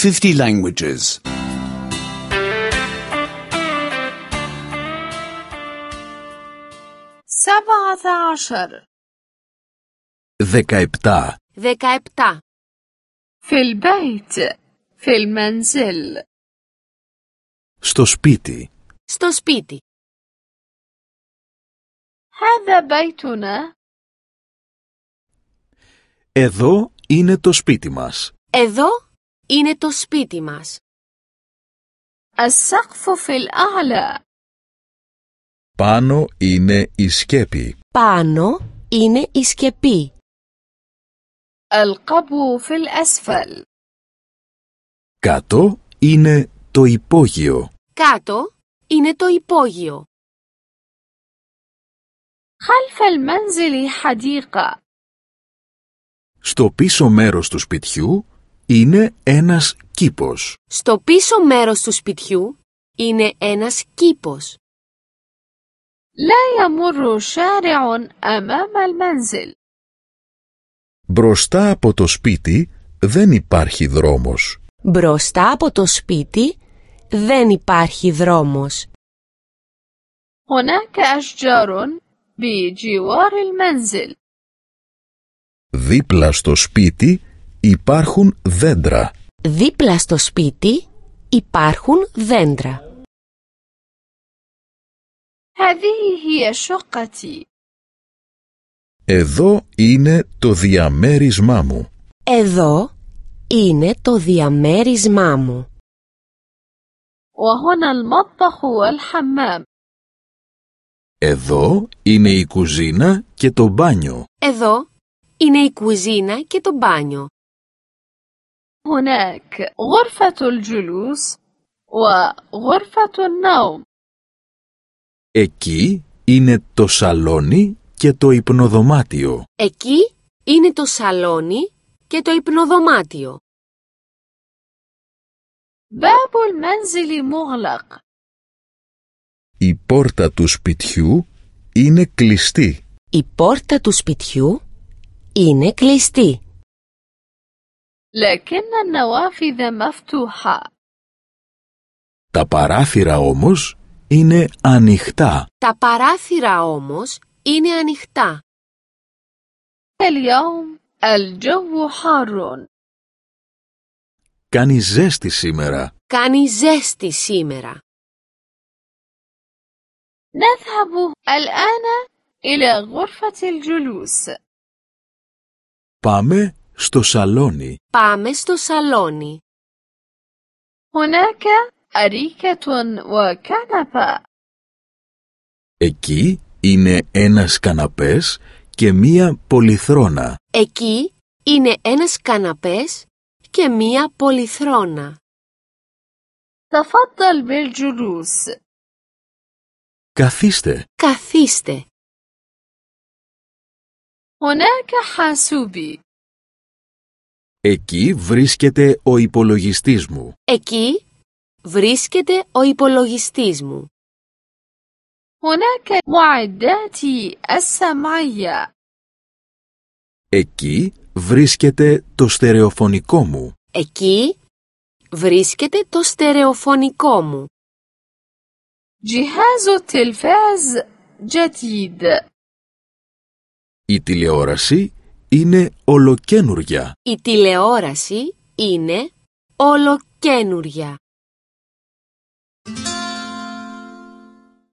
50 languages. 17 17. 17. في البيت في المنزل Στο σπίτι. Στο σπίτι. هذا بيتنا. Εδώ είναι το σπίτι μας. Εδώ είναι το σπίτι μας. السقف في الأعلى. Πάνω είναι η σκέπη. Πάνω είναι η σκεπή. القبو في الأسفل. Κάτω είναι το υπόγειο. Κάτω είναι το υπόγειο. خلف المنزل حديقة. Στο πίσω μέρος του σπιτιού είναι ένας κήπος. Στο πίσω μέρος του σπιτιού είναι ένας κήπος. لا يمر شارع أمام المنزل. Μπροστά από το σπίτι δεν υπάρχει δρόμος. Μπροστά από το σπίτι δεν υπάρχει δρόμος. هناك أشجار بجوار المنزل. Δίπλα στο σπίτι υπάρχουν δέντρα. Δίπλα στο σπίτι υπάρχουν δέντρα. هذه هي شقتي. Εδώ είναι το διαμέρισμά μου. Εδώ είναι το διαμέρισμά μου. وهنا المطبخ والحمام. Εδώ είναι η κουζίνα και το μπάνιο. Εδώ είναι η κουζίνα και το μπάνιο. هناك غرفة الجلوس وغرفة النوم. Εκεί είναι το σαλόνι και το υπνοδωμάτιο. Εκεί είναι το σαλόνι και το υπνοδωμάτιο. باب المنزل مغلق. Η πόρτα του σπιτιού είναι κλειστή. Η πόρτα του σπιτιού είναι κλειστή. لكن النوافذ مفتوحة. Τα παράθυρα όμως είναι ανοιχτά. Τα παράθυρα όμως είναι ανοιχτά. اليوم الجو حار. Κάνει ζέστη σήμερα. Κάνει ζέστη σήμερα. نذهب الآن إلى غرفة الجلوس. Πάμε στο σαλόνι. Πάμε στο σαλόνι. هناك أريكة وكنبة. Εκεί είναι ένας καναπές και μία πολυθρόνα. Εκεί είναι ένας καναπές και μία πολυθρόνα. تفضل بالجلوس. Καθίστε. Καθίστε. هناك حاسوبي. Εκεί βρίσκεται ο υπολογιστής μου. Εκεί βρίσκεται ο υπολογιστής μου. هناك معداتي السمعية. Εκεί βρίσκεται το στερεοφωνικό μου. Εκεί βρίσκεται το στερεοφωνικό μου. جهاز التلفاز جديد. Η τηλεόραση είναι ολοκαίνουρια. Η τηλεόραση είναι ολοκαίνουρια.